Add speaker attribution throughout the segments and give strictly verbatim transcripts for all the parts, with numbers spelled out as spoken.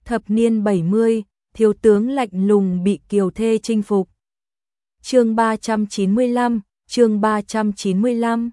Speaker 1: Thập niên bảy mươi, thiếu tướng lạnh lùng bị kiều thê chinh phục. Chương ba trăm chín mươi lăm, chương ba trăm chín mươi lăm.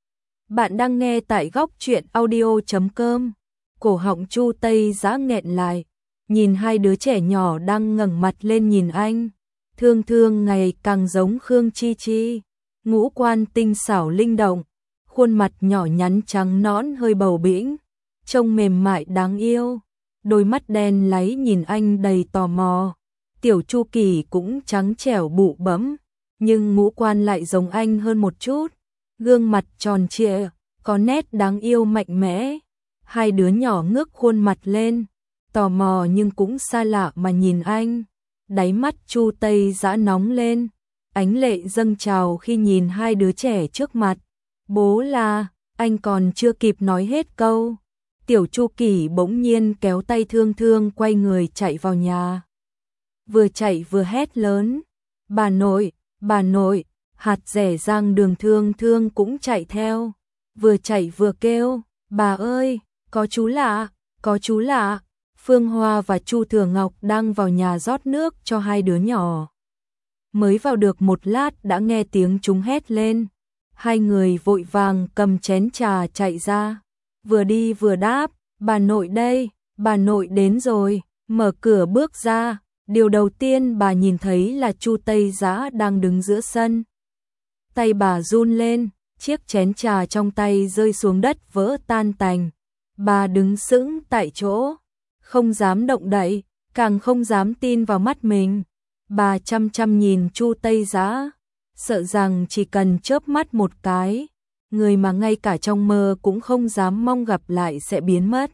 Speaker 1: Bạn đang nghe tại góc truyện audio chấm com. Cổ họng Chu Tây Dã nghẹn lại, nhìn hai đứa trẻ nhỏ đang ngẩng mặt lên nhìn anh. Thương Thương ngày càng giống Khương Chi Chi, ngũ quan tinh xảo linh động, khuôn mặt nhỏ nhắn trắng nõn hơi bầu bĩnh, trông mềm mại đáng yêu. Đôi mắt đen láy nhìn anh đầy tò mò. Tiểu Chu Kỳ cũng trắng trẻo bụ bẫm, nhưng ngũ quan lại giống anh hơn một chút. Gương mặt tròn trịa, có nét đáng yêu mạnh mẽ. Hai đứa nhỏ ngước khuôn mặt lên, tò mò nhưng cũng xa lạ mà nhìn anh. Đáy mắt Chu Tây Dã nóng lên, ánh lệ dâng trào khi nhìn hai đứa trẻ trước mặt. Bố là, anh còn chưa kịp nói hết câu. Tiểu Chu Kỳ bỗng nhiên kéo tay Thương Thương quay người chạy vào nhà. Vừa chạy vừa hét lớn, bà nội, bà nội, hạt rẻ rang đường. Thương Thương cũng chạy theo, vừa chạy vừa kêu, bà ơi, có chú lạ, có chú lạ. Phương Hoa và Chu Thừa Ngọc đang vào nhà rót nước cho hai đứa nhỏ. Mới vào được một lát đã nghe tiếng chúng hét lên. Hai người vội vàng cầm chén trà chạy ra, vừa đi vừa đáp, bà nội đây, bà nội đến rồi. Mở cửa bước ra, điều đầu tiên bà nhìn thấy là Chu Tây Dã đang đứng giữa sân. Tay bà run lên, chiếc chén trà trong tay rơi xuống đất vỡ tan tành. Bà đứng sững tại chỗ, không dám động đậy, càng không dám tin vào mắt mình. Bà chăm chăm nhìn Chu Tây Dã, sợ rằng chỉ cần chớp mắt một cái, người mà ngay cả trong mơ cũng không dám mong gặp lại sẽ biến mất.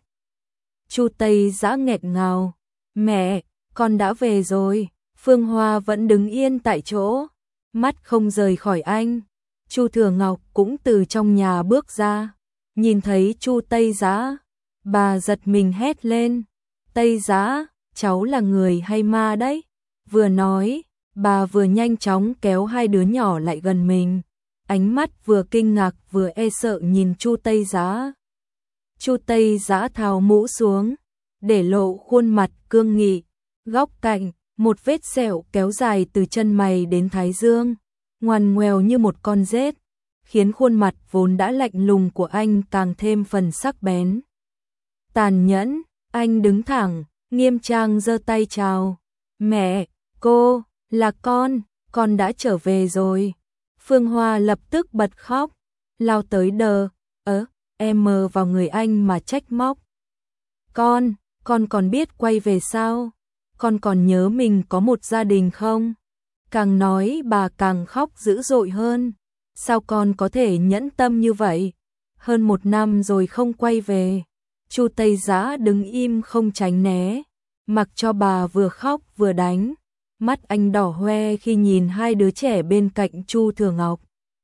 Speaker 1: Chu Tây Dã nghẹt ngào, mẹ, con đã về rồi. Phương Hoa vẫn đứng yên tại chỗ, mắt không rời khỏi anh. Chu Thừa Ngọc cũng từ trong nhà bước ra, nhìn thấy Chu Tây Dã, bà giật mình hét lên, Tây Dã, cháu là người hay ma đấy? Vừa nói, bà vừa nhanh chóng kéo hai đứa nhỏ lại gần mình, ánh mắt vừa kinh ngạc vừa e sợ nhìn Chu Tây Dã. Chu Tây Dã tháo mũ xuống, để lộ khuôn mặt cương nghị, góc cạnh, một vết sẹo kéo dài từ chân mày đến thái dương, ngoằn ngoèo như một con rết, khiến khuôn mặt vốn đã lạnh lùng của anh càng thêm phần sắc bén. Tàn nhẫn, anh đứng thẳng, nghiêm trang giơ tay chào, mẹ, cô, là con, con đã trở về rồi. Phương Hoa lập tức bật khóc, lao tới đờ, ớ, em mờ vào người anh mà trách móc. Con, con còn biết quay về sao? Con còn nhớ mình có một gia đình không? Càng nói bà càng khóc dữ dội hơn. Sao con có thể nhẫn tâm như vậy? Hơn một năm rồi không quay về. Chu Tây Dã đứng im không tránh né, mặc cho bà vừa khóc vừa đánh. Mắt anh đỏ hoe khi nhìn hai đứa trẻ bên cạnh Chu Thừa Ngọc.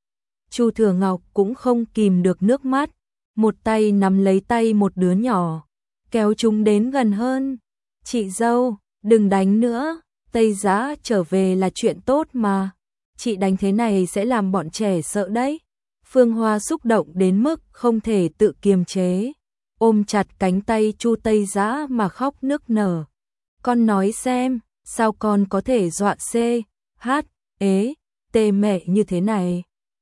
Speaker 1: Chu Thừa Ngọc cũng không kìm được nước mắt, một tay nắm lấy tay một đứa nhỏ, kéo chúng đến gần hơn. Chị dâu, đừng đánh nữa, Tây Dã trở về là chuyện tốt mà. Chị đánh thế này sẽ làm bọn trẻ sợ đấy. Phương Hoa xúc động đến mức không thể tự kiềm chế, ôm chặt cánh tay Chu Tây Dã mà khóc nức nở. Con nói xem, sao con có thể dọa xê, hát, ế, tê mẹ như thế này?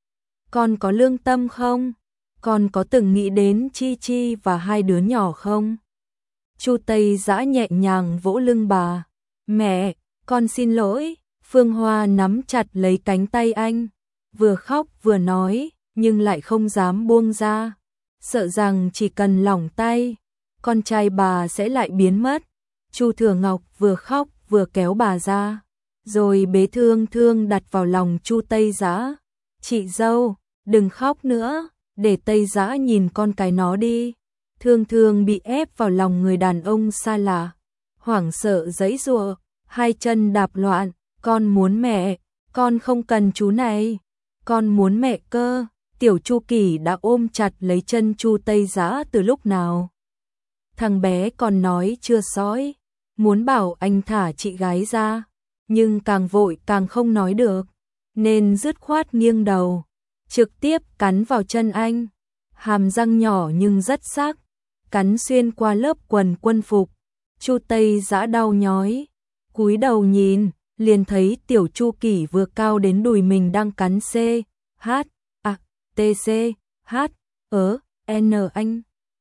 Speaker 1: Con có lương tâm không? Con có từng nghĩ đến Chi Chi và hai đứa nhỏ không? Chu Tây Dã nhẹ nhàng vỗ lưng bà. Mẹ, con xin lỗi. Phương Hoa nắm chặt lấy cánh tay anh, vừa khóc vừa nói, nhưng lại không dám buông ra, sợ rằng chỉ cần lỏng tay, con trai bà sẽ lại biến mất. Chu Thừa Ngọc vừa khóc vừa kéo bà ra, rồi bế Thương Thương đặt vào lòng Chu Tây Dã. Chị dâu, đừng khóc nữa, để Tây Dã nhìn con cái nó đi. Thương Thương bị ép vào lòng người đàn ông xa lạ, hoảng sợ giãy giụa, hai chân đạp loạn. Con muốn mẹ, con không cần chú này, con muốn mẹ cơ. Tiểu Chu Kỳ đã ôm chặt lấy chân Chu Tây Dã từ lúc nào. Thằng bé còn nói chưa sói, muốn bảo anh thả chị gái ra, nhưng càng vội càng không nói được, nên dứt khoát nghiêng đầu, trực tiếp cắn vào chân anh. Hàm răng nhỏ nhưng rất sắc, cắn xuyên qua lớp quần quân phục. Chu Tây Dã đau nhói, cúi đầu nhìn, liền thấy Tiểu Chu Kỷ vừa cao đến đùi mình đang cắn C, H, A, T, C, H, ớ, N anh.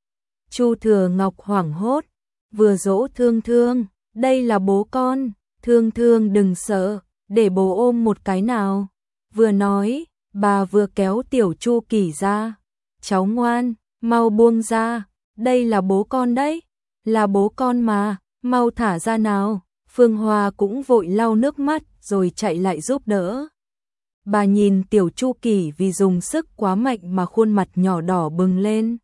Speaker 1: Chu Thừa Ngọc hoảng hốt, vừa dỗ Thương Thương, đây là bố con, Thương Thương đừng sợ, để bố ôm một cái nào. Vừa nói, bà vừa kéo Tiểu Chu Kỷ ra, cháu ngoan, mau buông ra, đây là bố con đấy, là bố con mà, mau thả ra nào. Phương Hoa cũng vội lau nước mắt rồi chạy lại giúp đỡ. Bà nhìn Tiểu Chu Kỷ vì dùng sức quá mạnh mà khuôn mặt nhỏ đỏ bừng lên.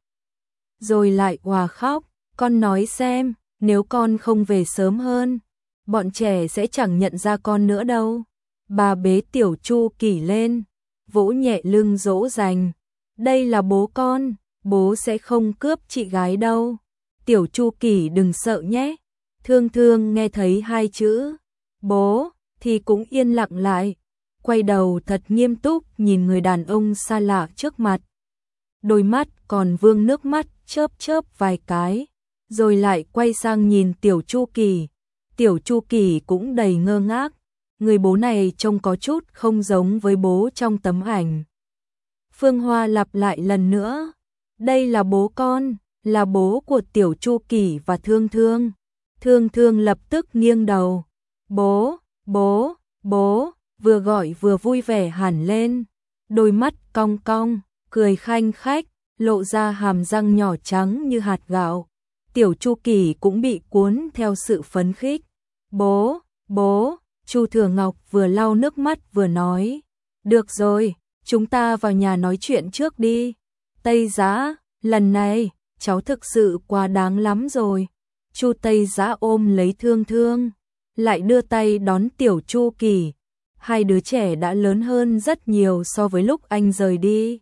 Speaker 1: Rồi lại òa khóc, con nói xem, nếu con không về sớm hơn, bọn trẻ sẽ chẳng nhận ra con nữa đâu. Bà bế Tiểu Chu Kỷ lên, vỗ nhẹ lưng dỗ dành. Đây là bố con, bố sẽ không cướp chị gái đâu. Tiểu Chu Kỷ đừng sợ nhé. Thương Thương nghe thấy hai chữ bố thì cũng yên lặng lại, quay đầu thật nghiêm túc nhìn người đàn ông xa lạ trước mặt. Đôi mắt còn vương nước mắt chớp chớp vài cái, rồi lại quay sang nhìn Tiểu Chu Kỷ. Tiểu Chu Kỷ cũng đầy ngơ ngác, người bố này trông có chút không giống với bố trong tấm ảnh. Phương Hoa lặp lại lần nữa, đây là bố con, là bố của Tiểu Chu Kỷ và Thương Thương. Thương Thương lập tức nghiêng đầu, bố, bố, bố, vừa gọi vừa vui vẻ hẳn lên, đôi mắt cong cong, cười khanh khách, lộ ra hàm răng nhỏ trắng như hạt gạo. Tiểu Chu Kỷ cũng bị cuốn theo sự phấn khích. Bố, bố, Chu Thừa Ngọc vừa lau nước mắt vừa nói, được rồi, chúng ta vào nhà nói chuyện trước đi. Tây Dã, lần này, cháu thực sự quá đáng lắm rồi. Chu Tây Dã ôm lấy Thương Thương, lại đưa tay đón Tiểu Chu Kỷ. Hai đứa trẻ đã lớn hơn rất nhiều so với lúc anh rời đi.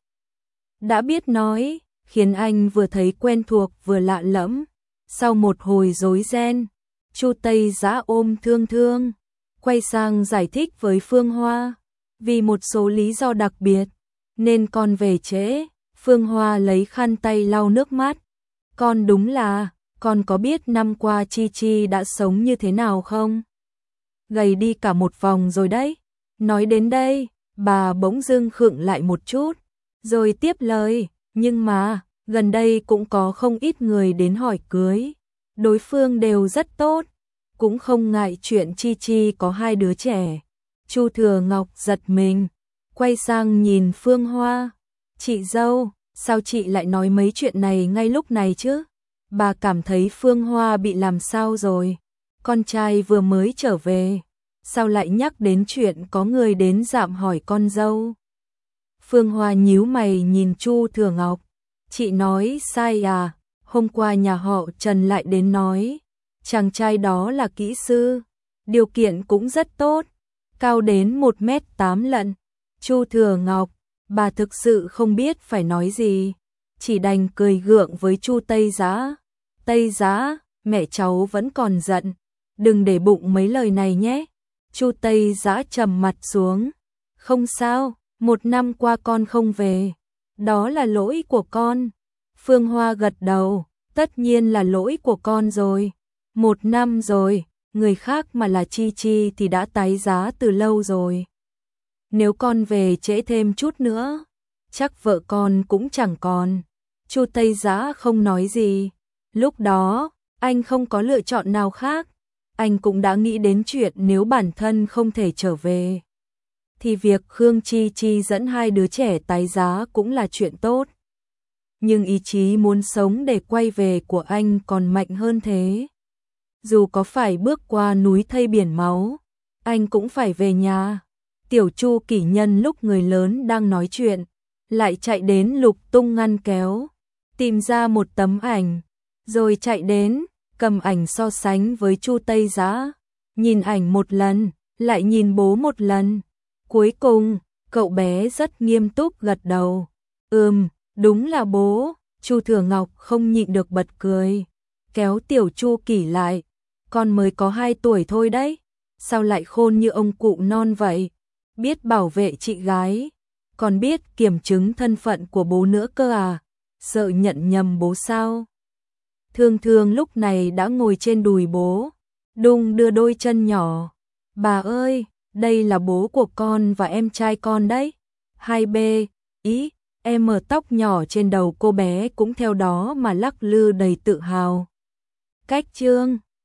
Speaker 1: Đã biết nói, khiến anh vừa thấy quen thuộc vừa lạ lẫm. Sau một hồi rối ren, Chu Tây Dã ôm Thương Thương, quay sang giải thích với Phương Hoa. Vì một số lý do đặc biệt, nên con về trễ. Phương Hoa lấy khăn tay lau nước mắt. Con đúng là, con có biết năm qua Chi Chi đã sống như thế nào không? Gầy đi cả một vòng rồi đấy. Nói đến đây, bà bỗng dưng khựng lại một chút, rồi tiếp lời, nhưng mà, gần đây cũng có không ít người đến hỏi cưới. Đối phương đều rất tốt, cũng không ngại chuyện Chi Chi có hai đứa trẻ. Chu Thừa Ngọc giật mình, quay sang nhìn Phương Hoa. Chị dâu, sao chị lại nói mấy chuyện này ngay lúc này chứ? Bà cảm thấy Phương Hoa bị làm sao rồi? Con trai vừa mới trở về, sao lại nhắc đến chuyện có người đến dạm hỏi con dâu? Phương Hoa nhíu mày nhìn Chu Thừa Ngọc. Chị nói sai à? Hôm qua nhà họ Trần lại đến nói, chàng trai đó là kỹ sư, điều kiện cũng rất tốt, cao đến một mét tám lận. Chu Thừa Ngọc, bà thực sự không biết phải nói gì, chỉ đành cười gượng với Chu Tây Dã. Tây Dã, mẹ cháu vẫn còn giận, đừng để bụng mấy lời này nhé. Chu Tây Dã trầm mặt xuống. Không sao, một năm qua con không về, đó là lỗi của con. Phương Hoa gật đầu, tất nhiên là lỗi của con rồi. Một năm rồi, người khác mà là Chi Chi thì đã tái giá từ lâu rồi. Nếu con về trễ thêm chút nữa, chắc vợ con cũng chẳng còn. Chu Tây Dã không nói gì. Lúc đó, anh không có lựa chọn nào khác. Anh cũng đã nghĩ đến chuyện nếu bản thân không thể trở về, thì việc Khương Chi Chi dẫn hai đứa trẻ tái giá cũng là chuyện tốt. Nhưng ý chí muốn sống để quay về của anh còn mạnh hơn thế. Dù có phải bước qua núi thây biển máu, anh cũng phải về nhà. Tiểu Chu Kỷ nhân lúc người lớn đang nói chuyện, lại chạy đến lục tung ngăn kéo, tìm ra một tấm ảnh, rồi chạy đến, cầm ảnh so sánh với Chu Tây Dã, nhìn ảnh một lần, lại nhìn bố một lần. Cuối cùng, cậu bé rất nghiêm túc gật đầu. Ừm, đúng là bố. Chu Thừa Ngọc không nhịn được bật cười, kéo Tiểu Chu Kỷ lại. Con mới có hai tuổi thôi đấy, sao lại khôn như ông cụ non vậy? Biết bảo vệ chị gái, còn biết kiểm chứng thân phận của bố nữa cơ à? Sợ nhận nhầm bố sao? Thương Thương lúc này đã ngồi trên đùi bố, đung đưa đôi chân nhỏ. Bà ơi, đây là bố của con và em trai con đấy. Hai bê, ý, em ở tóc nhỏ trên đầu cô bé cũng theo đó mà lắc lư đầy tự hào. Cách chương